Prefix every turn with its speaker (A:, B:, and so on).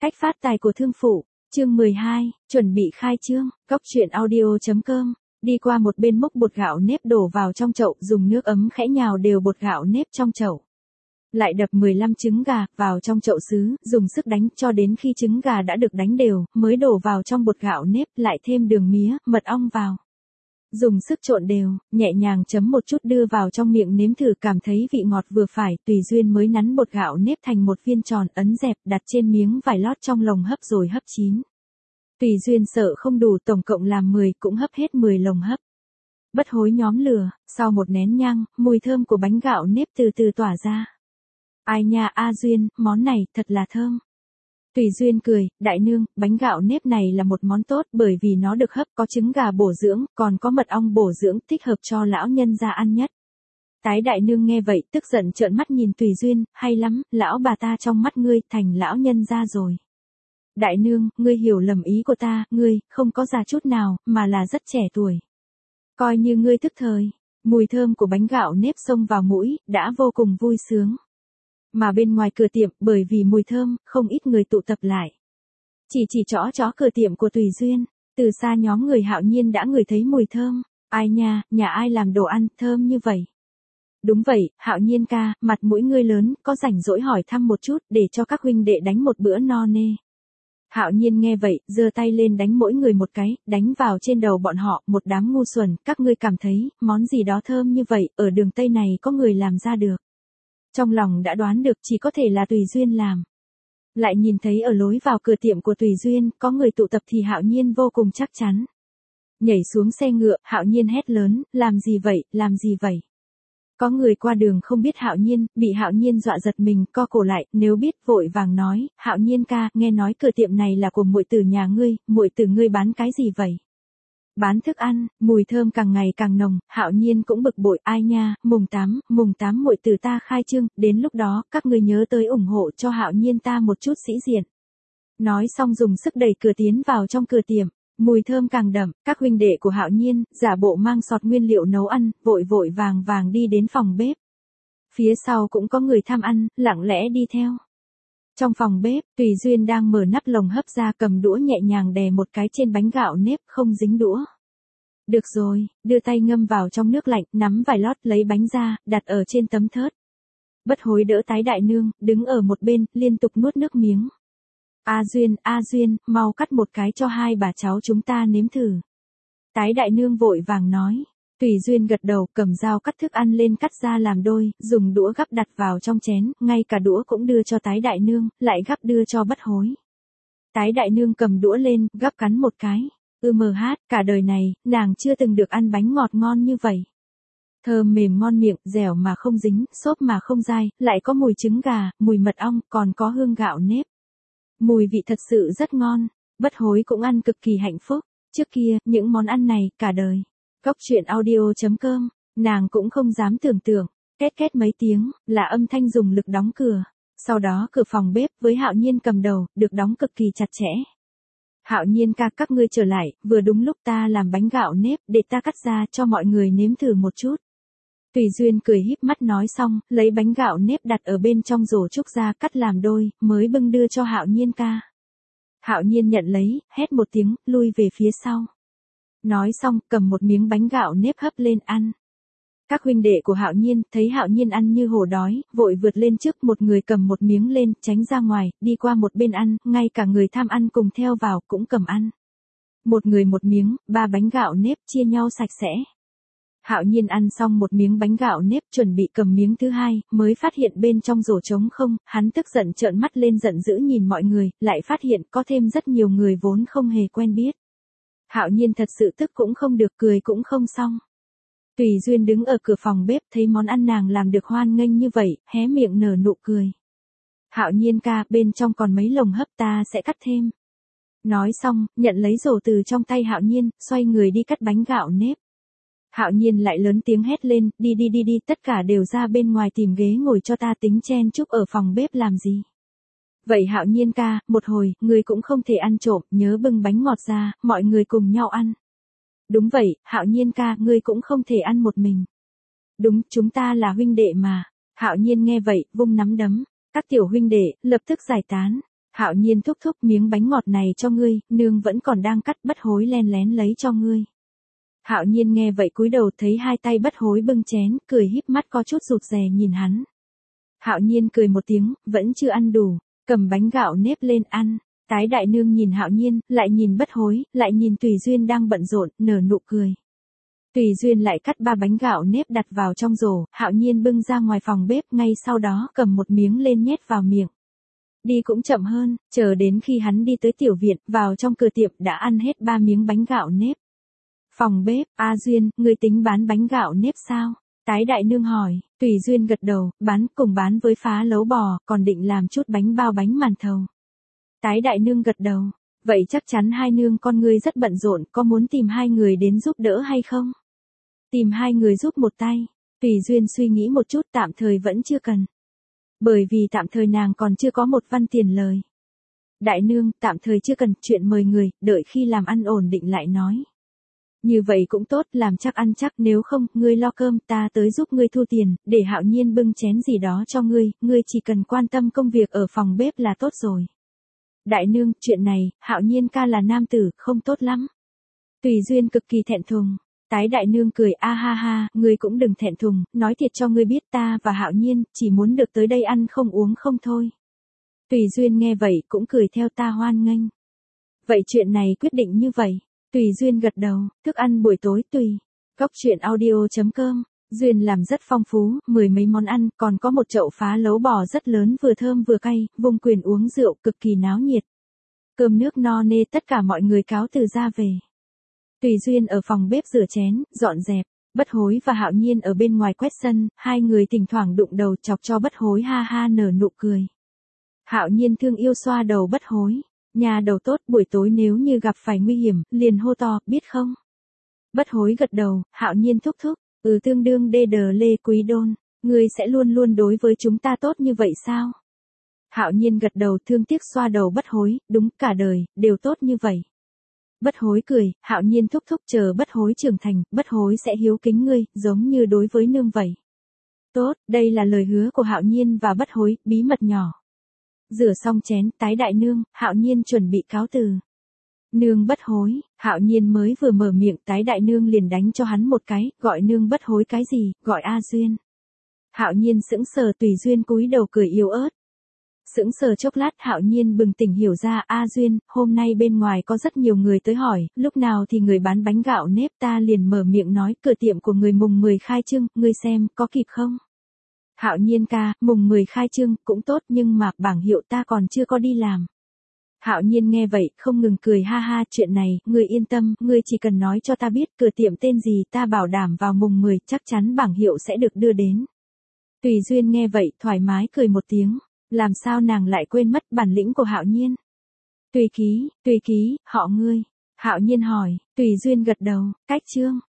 A: Cách phát tài của thương phụ, chương 12, chuẩn bị khai trương, coctruyện.audio.com. Đi qua một bên múc bột gạo nếp đổ vào trong chậu, dùng nước ấm khẽ nhào đều bột gạo nếp trong chậu. Lại đập 15 trứng gà vào trong chậu sứ, dùng sức đánh cho đến khi trứng gà đã được đánh đều, mới đổ vào trong bột gạo nếp, lại thêm đường mía, mật ong vào. Dùng sức trộn đều, nhẹ nhàng chấm một chút đưa vào trong miệng nếm thử, cảm thấy vị ngọt vừa phải, Tùy Duyên mới nắn bột gạo nếp thành một viên tròn, ấn dẹp, đặt trên miếng vải lót trong lồng hấp rồi hấp chín. Tùy Duyên sợ không đủ, tổng cộng làm 10, cũng hấp hết 10 lồng hấp. Bất hối nhóm lửa, sau một nén nhang, mùi thơm của bánh gạo nếp từ từ tỏa ra. Ai nha A Duyên, món này thật là thơm. Tùy Duyên cười, đại nương, bánh gạo nếp này là một món tốt bởi vì nó được hấp, có trứng gà bổ dưỡng, còn có mật ong bổ dưỡng, thích hợp cho lão nhân gia ăn nhất. Tái đại nương nghe vậy, tức giận trợn mắt nhìn Tùy Duyên, hay lắm, lão bà ta trong mắt ngươi thành lão nhân gia rồi. Đại nương, ngươi hiểu lầm ý của ta, ngươi, không có già chút nào, mà là rất trẻ tuổi. Coi như ngươi thức thời, mùi thơm của bánh gạo nếp xông vào mũi, đã vô cùng vui sướng. Mà bên ngoài cửa tiệm, bởi vì mùi thơm, không ít người tụ tập lại. Chỉ chõ cửa tiệm của Tùy Duyên, từ xa nhóm người Hạo Nhiên đã ngửi thấy mùi thơm. Ai nha, nhà ai làm đồ ăn thơm như vậy? Đúng vậy, Hạo Nhiên ca, mặt mũi ngươi lớn, có rảnh rỗi hỏi thăm một chút, để cho các huynh đệ đánh một bữa no nê. Hạo Nhiên nghe vậy, giơ tay lên đánh mỗi người một cái, đánh vào trên đầu bọn họ, một đám ngu xuẩn, các ngươi cảm thấy, món gì đó thơm như vậy, ở đường Tây này có người làm ra được. Trong lòng đã đoán được chỉ có thể là Tùy Duyên làm. Lại nhìn thấy ở lối vào cửa tiệm của Tùy Duyên, có người tụ tập thì Hạo Nhiên vô cùng chắc chắn. Nhảy xuống xe ngựa, Hạo Nhiên hét lớn, làm gì vậy, làm gì vậy? Có người qua đường không biết Hạo Nhiên, bị Hạo Nhiên dọa giật mình, co cổ lại, nếu biết vội vàng nói, Hạo Nhiên ca, nghe nói cửa tiệm này là của muội tử nhà ngươi, muội tử ngươi bán cái gì vậy? Bán thức ăn, mùi thơm càng ngày càng nồng, Hạo Nhiên cũng bực bội, ai nha, mùng 8 muội tử ta khai trương, đến lúc đó, các ngươi nhớ tới ủng hộ cho Hạo Nhiên ta một chút sĩ diện. Nói xong dùng sức đẩy cửa tiến vào trong cửa tiệm, mùi thơm càng đậm, các huynh đệ của Hạo Nhiên, giả bộ mang sọt nguyên liệu nấu ăn, vội vàng đi đến phòng bếp. Phía sau cũng có người tham ăn, lặng lẽ đi theo. Trong phòng bếp, Tùy Duyên đang mở nắp lồng hấp ra, cầm đũa nhẹ nhàng đè một cái trên bánh gạo nếp, không dính đũa. Được rồi, đưa tay ngâm vào trong nước lạnh, nắm vải lót lấy bánh ra, đặt ở trên tấm thớt. Bất hối đỡ Tái đại nương, đứng ở một bên, liên tục nuốt nước miếng. A Duyên, mau cắt một cái cho hai bà cháu chúng ta nếm thử. Tái đại nương vội vàng nói. Tùy Duyên gật đầu, cầm dao cắt thức ăn lên, cắt ra làm đôi, dùng đũa gắp đặt vào trong chén, ngay cả đũa cũng đưa cho Tái đại nương, lại gắp đưa cho Bất hối. Tái đại nương cầm đũa lên, gắp cắn một cái. Cả đời này, nàng chưa từng được ăn bánh ngọt ngon như vậy. Thơm mềm ngon miệng, dẻo mà không dính, xốp mà không dai, lại có mùi trứng gà, mùi mật ong, còn có hương gạo nếp. Mùi vị thật sự rất ngon, Bất hối cũng ăn cực kỳ hạnh phúc. Trước kia, những món ăn này, cả đời. Coctruyện.audio.com, nàng cũng không dám tưởng tượng. Két mấy tiếng, là âm thanh dùng lực đóng cửa. Sau đó cửa phòng bếp với Hạo Nhiên cầm đầu, được đóng cực kỳ chặt chẽ. Hạo Nhiên ca, các ngươi trở lại, vừa đúng lúc ta làm bánh gạo nếp, để ta cắt ra cho mọi người nếm thử một chút. Tùy Duyên cười híp mắt nói xong, lấy bánh gạo nếp đặt ở bên trong rổ trúc ra, cắt làm đôi, mới bưng đưa cho Hạo Nhiên ca. Hạo Nhiên nhận lấy, hét một tiếng, lui về phía sau. Nói xong, cầm một miếng bánh gạo nếp hấp lên ăn. Các huynh đệ của Hạo Nhiên thấy Hạo Nhiên ăn như hổ đói, vội vượt lên trước, một người cầm một miếng lên, tránh ra ngoài, đi qua một bên ăn, ngay cả người tham ăn cùng theo vào, cũng cầm ăn. Một người một miếng, 3 bánh gạo nếp chia nhau sạch sẽ. Hạo Nhiên ăn xong một miếng bánh gạo nếp, chuẩn bị cầm miếng thứ hai, mới phát hiện bên trong rổ trống không, hắn tức giận trợn mắt lên giận dữ nhìn mọi người, lại phát hiện có thêm rất nhiều người vốn không hề quen biết. Hạo Nhiên thật sự tức cũng không được, cười cũng không xong. Tùy Duyên đứng ở cửa phòng bếp, thấy món ăn nàng làm được hoan nghênh như vậy, hé miệng nở nụ cười. Hạo Nhiên ca, bên trong còn mấy lồng hấp, ta sẽ cắt thêm. Nói xong, nhận lấy rổ từ trong tay Hạo Nhiên, xoay người đi cắt bánh gạo nếp. Hạo Nhiên lại lớn tiếng hét lên, đi, tất cả đều ra bên ngoài tìm ghế ngồi cho ta, tính chen chúc ở phòng bếp làm gì. Vậy Hạo Nhiên ca, một hồi, người cũng không thể ăn trộm, nhớ bưng bánh ngọt ra, mọi người cùng nhau ăn. Đúng vậy, Hạo Nhiên ca, ngươi cũng không thể ăn một mình. Đúng, chúng ta là huynh đệ mà. Hạo Nhiên nghe vậy, vung nắm đấm. Các tiểu huynh đệ, lập tức giải tán. Hạo Nhiên thúc thúc miếng bánh ngọt này cho ngươi, nương vẫn còn đang cắt, Bất Hối len lén lấy cho ngươi. Hạo Nhiên nghe vậy cúi đầu thấy hai tay Bất Hối bưng chén, cười híp mắt có chút rụt rè nhìn hắn. Hạo Nhiên cười một tiếng, vẫn chưa ăn đủ, cầm bánh gạo nếp lên ăn. Tái đại nương nhìn Hạo Nhiên, lại nhìn Bất Hối, lại nhìn Tùy Duyên đang bận rộn, nở nụ cười. Tùy Duyên lại cắt 3 bánh gạo nếp đặt vào trong rổ, Hạo Nhiên bưng ra ngoài phòng bếp, ngay sau đó cầm một miếng lên nhét vào miệng. Đi cũng chậm hơn, chờ đến khi hắn đi tới tiểu viện, vào trong cửa tiệm đã ăn hết 3 miếng bánh gạo nếp. Phòng bếp, A Duyên, ngươi tính bán bánh gạo nếp sao? Tái đại nương hỏi, Tùy Duyên gật đầu, bán với phá lấu bò, còn định làm chút bánh bao bánh màn thầu. Tái đại nương gật đầu, vậy chắc chắn hai nương con ngươi rất bận rộn, có muốn tìm hai người đến giúp đỡ hay không? Tìm hai người giúp một tay. Tùy Duyên suy nghĩ một chút, tạm thời vẫn chưa cần. Bởi vì tạm thời nàng còn chưa có một văn tiền lời. Đại nương, tạm thời chưa cần, chuyện mời người, đợi khi làm ăn ổn định lại nói. Như vậy cũng tốt, làm chắc ăn chắc, nếu không, ngươi lo cơm, ta tới giúp ngươi thu tiền, để Hạo Nhiên bưng chén gì đó cho ngươi chỉ cần quan tâm công việc ở phòng bếp là tốt rồi. Đại nương, chuyện này, Hạo Nhiên ca là nam tử, không tốt lắm. Tùy Duyên cực kỳ thẹn thùng. Tái đại nương cười, a ha ha, ngươi cũng đừng thẹn thùng, nói thiệt cho ngươi biết, ta và Hạo Nhiên chỉ muốn được tới đây ăn không uống không thôi. Tùy Duyên nghe vậy cũng cười theo, ta hoan nghênh. Vậy chuyện này quyết định như vậy. Tùy Duyên gật đầu, thức ăn buổi tối tùy. Cóc truyện audio.com. Duyên làm rất phong phú, 10 mấy món ăn, còn có một chậu phá lấu bò rất lớn, vừa thơm vừa cay, vùng quyền uống rượu cực kỳ náo nhiệt. Cơm nước no nê, tất cả mọi người cáo từ ra về. Tùy Duyên ở phòng bếp rửa chén, dọn dẹp. Bất Hối và Hạo Nhiên ở bên ngoài quét sân, hai người thỉnh thoảng đụng đầu chọc cho Bất Hối ha ha nở nụ cười. Hạo Nhiên thương yêu xoa đầu Bất Hối. Nhà đầu tốt, buổi tối nếu như gặp phải nguy hiểm, liền hô to, biết không? Bất Hối gật đầu, Hạo Nhiên thúc thúc, tương đương đê đờ lê quý đôn, ngươi sẽ luôn luôn đối với chúng ta tốt như vậy sao? Hạo Nhiên gật đầu thương tiếc xoa đầu Bất Hối, đúng, cả đời, đều tốt như vậy. Bất Hối cười, Hạo Nhiên thúc thúc, chờ Bất Hối trưởng thành, Bất Hối sẽ hiếu kính ngươi, giống như đối với nương vậy. Tốt, đây là lời hứa của Hạo Nhiên và Bất Hối, bí mật nhỏ. Rửa xong chén, tái đại nương, Hạo Nhiên chuẩn bị cáo từ. Nương Bất Hối, Hạo Nhiên mới vừa mở miệng, tái đại nương liền đánh cho hắn một cái, gọi nương Bất Hối cái gì, gọi A Duyên. Hạo Nhiên sững sờ, Tùy Duyên cúi đầu cười yếu ớt. Sững sờ chốc lát, Hạo Nhiên bừng tỉnh hiểu ra, A Duyên, hôm nay bên ngoài có rất nhiều người tới hỏi, lúc nào thì người bán bánh gạo nếp, ta liền mở miệng nói, cửa tiệm của người mùng 10 khai trương, ngươi xem, có kịp không? Hạo Nhiên ca, mùng 10 khai trương, cũng tốt, nhưng mà bảng hiệu ta còn chưa có đi làm. Hạo Nhiên nghe vậy, không ngừng cười ha ha, chuyện này, ngươi yên tâm, ngươi chỉ cần nói cho ta biết cửa tiệm tên gì, ta bảo đảm vào mùng 10 chắc chắn bảng hiệu sẽ được đưa đến. Tùy Duyên nghe vậy, thoải mái cười một tiếng, làm sao nàng lại quên mất bản lĩnh của Hạo Nhiên. Tùy ký, họ ngươi. Hạo Nhiên hỏi, Tùy Duyên gật đầu, cách chương.